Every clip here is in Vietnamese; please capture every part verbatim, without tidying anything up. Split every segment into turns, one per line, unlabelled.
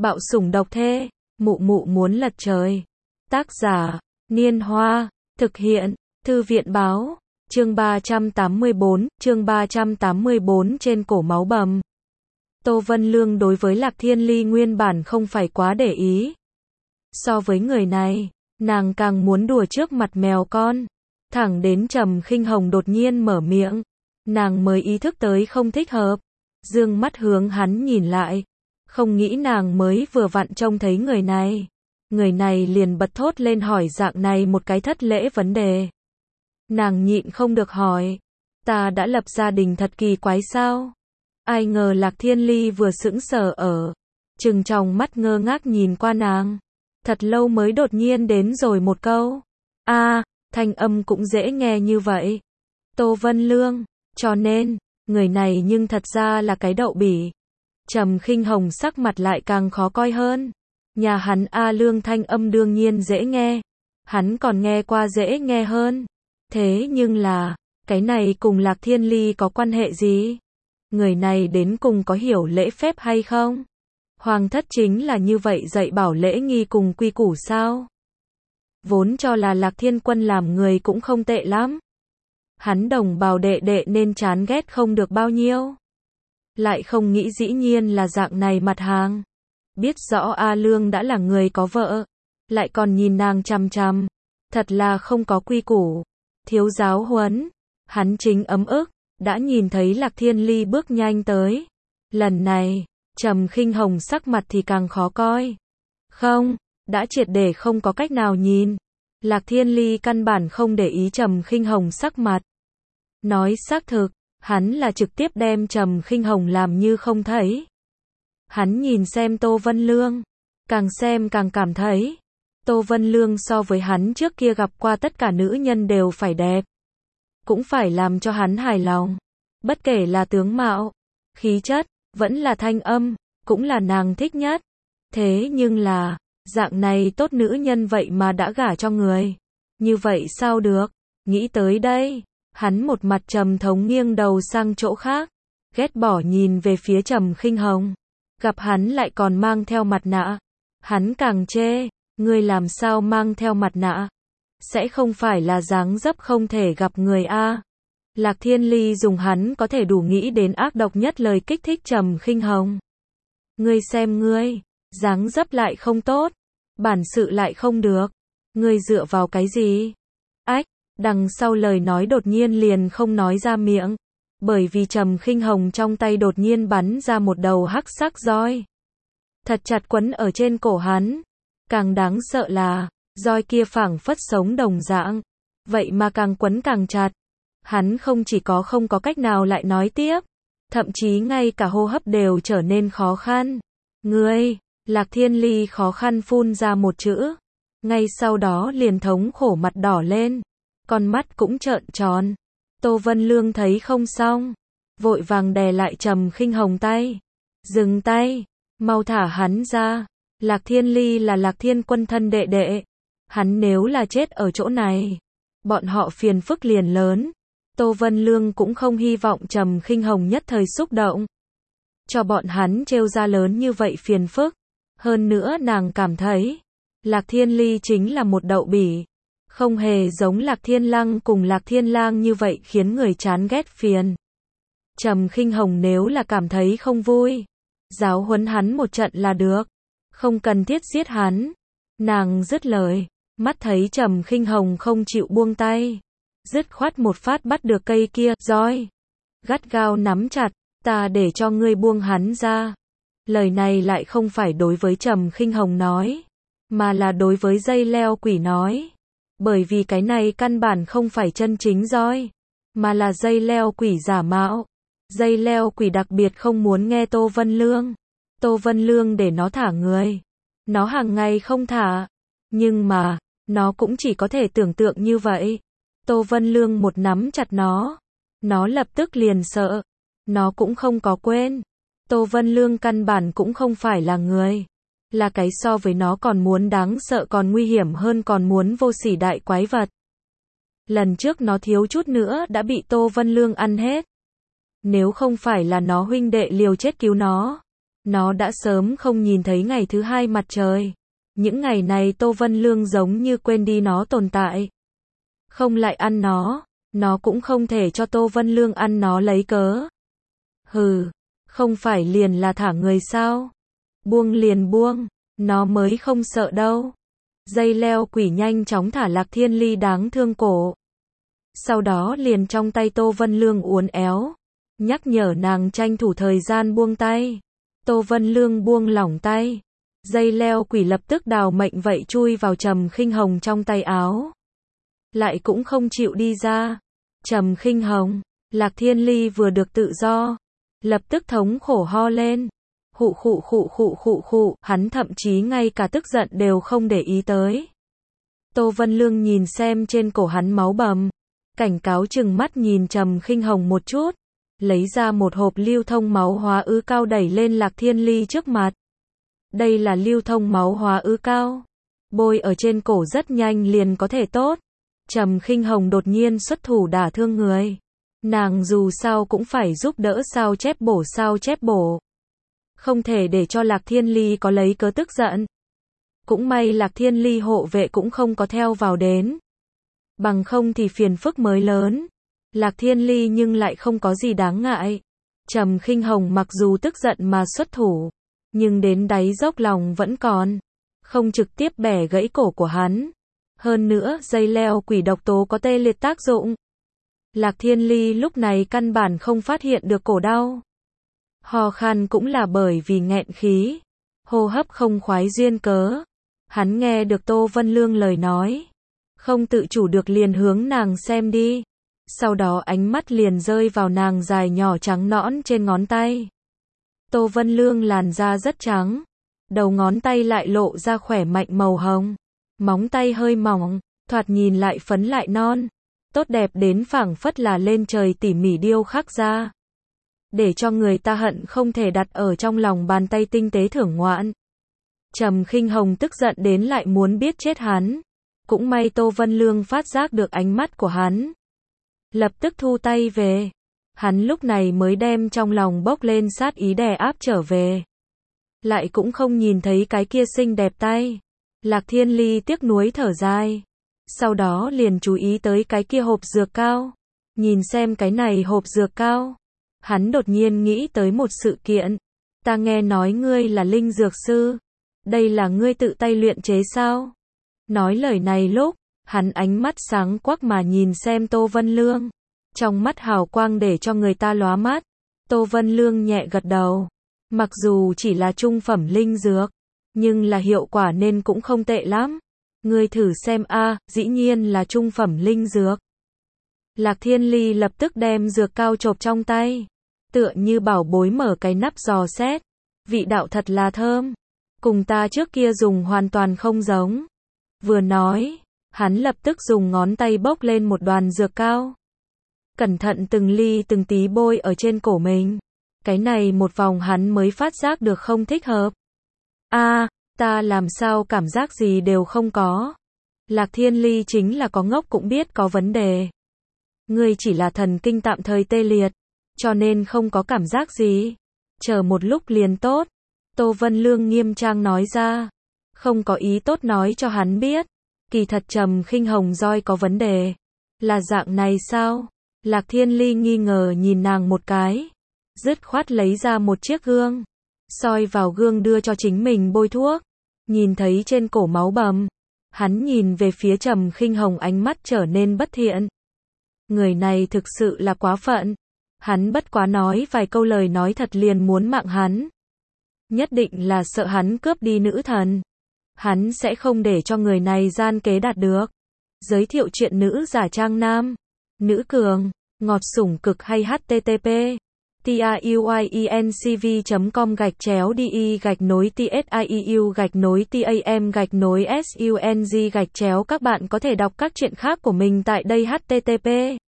Bạo sủng độc thê, mụ mụ muốn lật trời. Tác giả, Niên Hoa, thực hiện, Thư viện báo, chương ba trăm tám mươi bốn, chương ba trăm tám mươi bốn trên cổ máu bầm. Tô Vân Lương đối với Lạc Thiên Ly nguyên bản không phải quá để ý. So với người này, nàng càng muốn đùa trước mặt mèo con. Thẳng đến Trầm Khinh Hồng đột nhiên mở miệng, nàng mới ý thức tới không thích hợp. Dương mắt hướng hắn nhìn lại, không nghĩ nàng mới vừa vặn trông thấy người này. Người này liền bật thốt lên hỏi dạng này một cái thất lễ vấn đề. Nàng nhịn không được hỏi, ta đã lập gia đình thật kỳ quái sao? Ai ngờ Lạc Thiên Ly vừa sững sờ ở, trừng tròng mắt ngơ ngác nhìn qua nàng. Thật lâu mới đột nhiên đến rồi một câu. A, à, thanh âm cũng dễ nghe như vậy. Tô Vân Lương, cho nên, người này nhưng thật ra là cái đậu bỉ. Trầm Khinh Hồng sắc mặt lại càng khó coi hơn. Nhà hắn A Lương thanh âm đương nhiên dễ nghe. Hắn còn nghe qua dễ nghe hơn. Thế nhưng là, cái này cùng Lạc Thiên Ly có quan hệ gì? Người này đến cùng có hiểu lễ phép hay không? Hoàng thất chính là như vậy dạy bảo lễ nghi cùng quy củ sao? Vốn cho là Lạc Thiên Quân làm người cũng không tệ lắm. Hắn đồng bào đệ đệ nên chán ghét không được bao nhiêu. Lại không nghĩ dĩ nhiên là dạng này mặt hàng. Biết rõ A Lương đã là người có vợ, lại còn nhìn nàng chằm chằm. Thật là không có quy củ. Thiếu giáo huấn. Hắn chính ấm ức, đã nhìn thấy Lạc Thiên Ly bước nhanh tới. Lần này, Trầm Khinh Hồng sắc mặt thì càng khó coi. Không, đã triệt để không có cách nào nhìn. Lạc Thiên Ly căn bản không để ý Trầm Khinh Hồng sắc mặt. Nói xác thực, hắn là trực tiếp đem Trầm Khinh Hồng làm như không thấy. Hắn nhìn xem Tô Vân Lương, càng xem càng cảm thấy, Tô Vân Lương so với hắn trước kia gặp qua tất cả nữ nhân đều phải đẹp. Cũng phải làm cho hắn hài lòng. Bất kể là tướng mạo, khí chất, vẫn là thanh âm, cũng là nàng thích nhất. Thế nhưng là, dạng này tốt nữ nhân vậy mà đã gả cho người. Như vậy sao được? Nghĩ tới đây, hắn một mặt trầm thống nghiêng đầu sang chỗ khác, ghét bỏ nhìn về phía Trầm Khinh Hồng. Gặp hắn lại còn mang theo mặt nạ. Hắn càng chê, ngươi làm sao mang theo mặt nạ? Sẽ không phải là dáng dấp không thể gặp người a? Lạc Thiên Ly dùng hắn có thể đủ nghĩ đến ác độc nhất lời kích thích Trầm Khinh Hồng. Ngươi xem ngươi, dáng dấp lại không tốt, bản sự lại không được, ngươi dựa vào cái gì? Ách, đằng sau lời nói đột nhiên liền không nói ra miệng, bởi vì Trầm Khinh Hồng trong tay đột nhiên bắn ra một đầu hắc sắc roi. Thật chặt quấn ở trên cổ hắn, càng đáng sợ là, roi kia phảng phất sống đồng dạng, vậy mà càng quấn càng chặt. Hắn không chỉ có không có cách nào lại nói tiếp, thậm chí ngay cả hô hấp đều trở nên khó khăn. Ngươi, Lạc Thiên Ly khó khăn phun ra một chữ, ngay sau đó liền thống khổ mặt đỏ lên, con mắt cũng trợn tròn. Tô Vân Lương thấy không xong, vội vàng đè lại Trầm Khinh Hồng tay. Dừng tay, mau thả hắn ra. Lạc Thiên Ly là Lạc Thiên Quân thân đệ đệ. Hắn nếu là chết ở chỗ này, bọn họ phiền phức liền lớn. Tô Vân Lương cũng không hy vọng Trầm Khinh Hồng nhất thời xúc động, cho bọn hắn trêu ra lớn như vậy phiền phức. Hơn nữa nàng cảm thấy, Lạc Thiên Ly chính là một đậu bỉ. Không hề giống Lạc Thiên Lăng cùng Lạc Thiên Lang như vậy khiến người chán ghét phiền. Trầm Khinh Hồng nếu là cảm thấy không vui, giáo huấn hắn một trận là được, không cần thiết giết hắn. Nàng dứt lời, mắt thấy Trầm Khinh Hồng không chịu buông tay, dứt khoát một phát bắt được cây kia roi, gắt gao nắm chặt. Ta để cho ngươi buông hắn ra. Lời này lại không phải đối với Trầm Khinh Hồng nói, mà là đối với dây leo quỷ nói. Bởi vì cái này căn bản không phải chân chính roi, mà là dây leo quỷ giả mạo. Dây leo quỷ đặc biệt không muốn nghe Tô Vân Lương. Tô Vân Lương để nó thả người, nó hàng ngày không thả. Nhưng mà, nó cũng chỉ có thể tưởng tượng như vậy. Tô Vân Lương một nắm chặt nó, nó lập tức liền sợ. Nó cũng không có quên. Tô Vân Lương căn bản cũng không phải là người. Là cái so với nó còn muốn đáng sợ còn nguy hiểm hơn còn muốn vô sỉ đại quái vật. Lần trước nó thiếu chút nữa đã bị Tô Vân Lương ăn hết. Nếu không phải là nó huynh đệ liều chết cứu nó, Nó đã sớm không nhìn thấy ngày thứ hai mặt trời. Những ngày này Tô Vân Lương giống như quên đi nó tồn tại. Không lại ăn nó, nó cũng không thể cho Tô Vân Lương ăn nó lấy cớ. Hừ, không phải liền là thả người sao? Buông liền buông, nó mới không sợ đâu. Dây leo quỷ nhanh chóng thả Lạc Thiên Ly đáng thương cổ. Sau đó liền trong tay Tô Vân Lương uốn éo, nhắc nhở nàng tranh thủ thời gian buông tay. Tô Vân Lương buông lỏng tay. Dây leo quỷ lập tức đào mệnh vậy chui vào Trầm Khinh Hồng trong tay áo. Lại cũng không chịu đi ra. Trầm Khinh Hồng, Lạc Thiên Ly vừa được tự do, lập tức thống khổ ho lên. Khụ khụ khụ khụ khụ khụ, hắn thậm chí ngay cả tức giận đều không để ý tới. Tô Vân Lương nhìn xem trên cổ hắn máu bầm, cảnh cáo chừng mắt nhìn Trầm Khinh Hồng một chút, lấy ra một hộp lưu thông máu hóa ứ cao đẩy lên Lạc Thiên Ly trước mặt. Đây là lưu thông máu hóa ứ cao, bôi ở trên cổ rất nhanh liền có thể tốt. Trầm Khinh Hồng đột nhiên xuất thủ đả thương người. Nàng dù sao cũng phải giúp đỡ sao chép bổ sao chép bổ. Không thể để cho Lạc Thiên Ly có lấy cớ tức giận. Cũng may Lạc Thiên Ly hộ vệ cũng không có theo vào đến. Bằng không thì phiền phức mới lớn. Lạc Thiên Ly nhưng lại không có gì đáng ngại. Trầm Khinh Hồng mặc dù tức giận mà xuất thủ, nhưng đến đáy dốc lòng vẫn còn. Không trực tiếp bẻ gãy cổ của hắn. Hơn nữa, dây leo quỷ độc tố có tê liệt tác dụng. Lạc Thiên Ly lúc này căn bản không phát hiện được cổ đau. Ho khan cũng là bởi vì nghẹn khí. Hô hấp không khoái duyên cớ. Hắn nghe được Tô Vân Lương lời nói. Không tự chủ được liền hướng nàng xem đi. Sau đó ánh mắt liền rơi vào nàng dài nhỏ trắng nõn trên ngón tay. Tô Vân Lương làn da rất trắng. Đầu ngón tay lại lộ ra khỏe mạnh màu hồng. Móng tay hơi mỏng, thoạt nhìn lại phấn lại non. Tốt đẹp đến phảng phất là lên trời tỉ mỉ điêu khắc ra. Để cho người ta hận không thể đặt ở trong lòng bàn tay tinh tế thưởng ngoạn. Trầm Khinh Hồng tức giận đến lại muốn biết chết hắn. Cũng may Tô Vân Lương phát giác được ánh mắt của hắn. Lập tức thu tay về. Hắn lúc này mới đem trong lòng bốc lên sát ý đè áp trở về. Lại cũng không nhìn thấy cái kia xinh đẹp tay. Lạc Thiên Ly tiếc nuối thở dài. Sau đó liền chú ý tới cái kia hộp dược cao. Nhìn xem cái này hộp dược cao. Hắn đột nhiên nghĩ tới một sự kiện. Ta nghe nói ngươi là linh dược sư. Đây là ngươi tự tay luyện chế sao? Nói lời này lúc, hắn ánh mắt sáng quắc mà nhìn xem Tô Vân Lương. Trong mắt hào quang để cho người ta lóa mắt. Tô Vân Lương nhẹ gật đầu. Mặc dù chỉ là trung phẩm linh dược, nhưng là hiệu quả nên cũng không tệ lắm. Ngươi thử xem a, à, dĩ nhiên là trung phẩm linh dược. Lạc Thiên Ly lập tức đem dược cao chộp trong tay. Tựa như bảo bối mở cái nắp dò xét. Vị đạo thật là thơm. Cùng ta trước kia dùng hoàn toàn không giống. Vừa nói, hắn lập tức dùng ngón tay bốc lên một đoàn dược cao. Cẩn thận từng ly từng tí bôi ở trên cổ mình. Cái này một vòng hắn mới phát giác được không thích hợp. A, à, ta làm sao cảm giác gì đều không có. Lạc Thiên Ly chính là có ngốc cũng biết có vấn đề. Ngươi chỉ là thần kinh tạm thời tê liệt, cho nên không có cảm giác gì. Chờ một lúc liền tốt. Tô Vân Lương nghiêm trang nói ra. Không có ý tốt nói cho hắn biết. Kỳ thật Trầm Khinh Hồng roi có vấn đề. Là dạng này sao? Lạc Thiên Ly nghi ngờ nhìn nàng một cái. Dứt khoát lấy ra một chiếc gương. Soi vào gương đưa cho chính mình bôi thuốc. Nhìn thấy trên cổ máu bầm. Hắn nhìn về phía Trầm Khinh Hồng ánh mắt trở nên bất thiện. Người này thực sự là quá phận. Hắn bất quá nói vài câu lời nói thật liền muốn mạng hắn. Nhất định là sợ hắn cướp đi nữ thần. Hắn sẽ không để cho người này gian kế đạt được. Giới thiệu chuyện nữ giả trang nam. Nữ cường, ngọt sủng cực hay http tiuyencv.com gạch chéo đi gạch nối tsiu gạch nối tam gạch nối sung gạch chéo. Các bạn có thể đọc các chuyện khác của mình tại đây. Http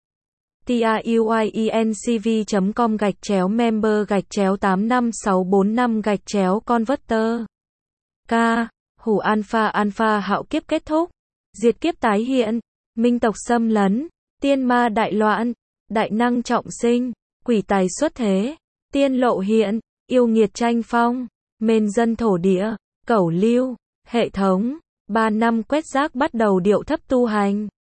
tiuyencv.com gạch chéo member gạch chéo tám năm sáu bốn năm gạch chéo converter. K. Hủ alpha alpha hạo kiếp kết thúc. Diệt kiếp tái hiện. Minh tộc xâm lấn. Tiên ma đại loạn. Đại năng trọng sinh. Quỷ tài xuất thế. Tiên lộ hiện. yêu nghiệt tranh phong, mên dân thổ địa, cẩu lưu, hệ thống, ba năm quét rác bắt đầu điệu thấp tu hành.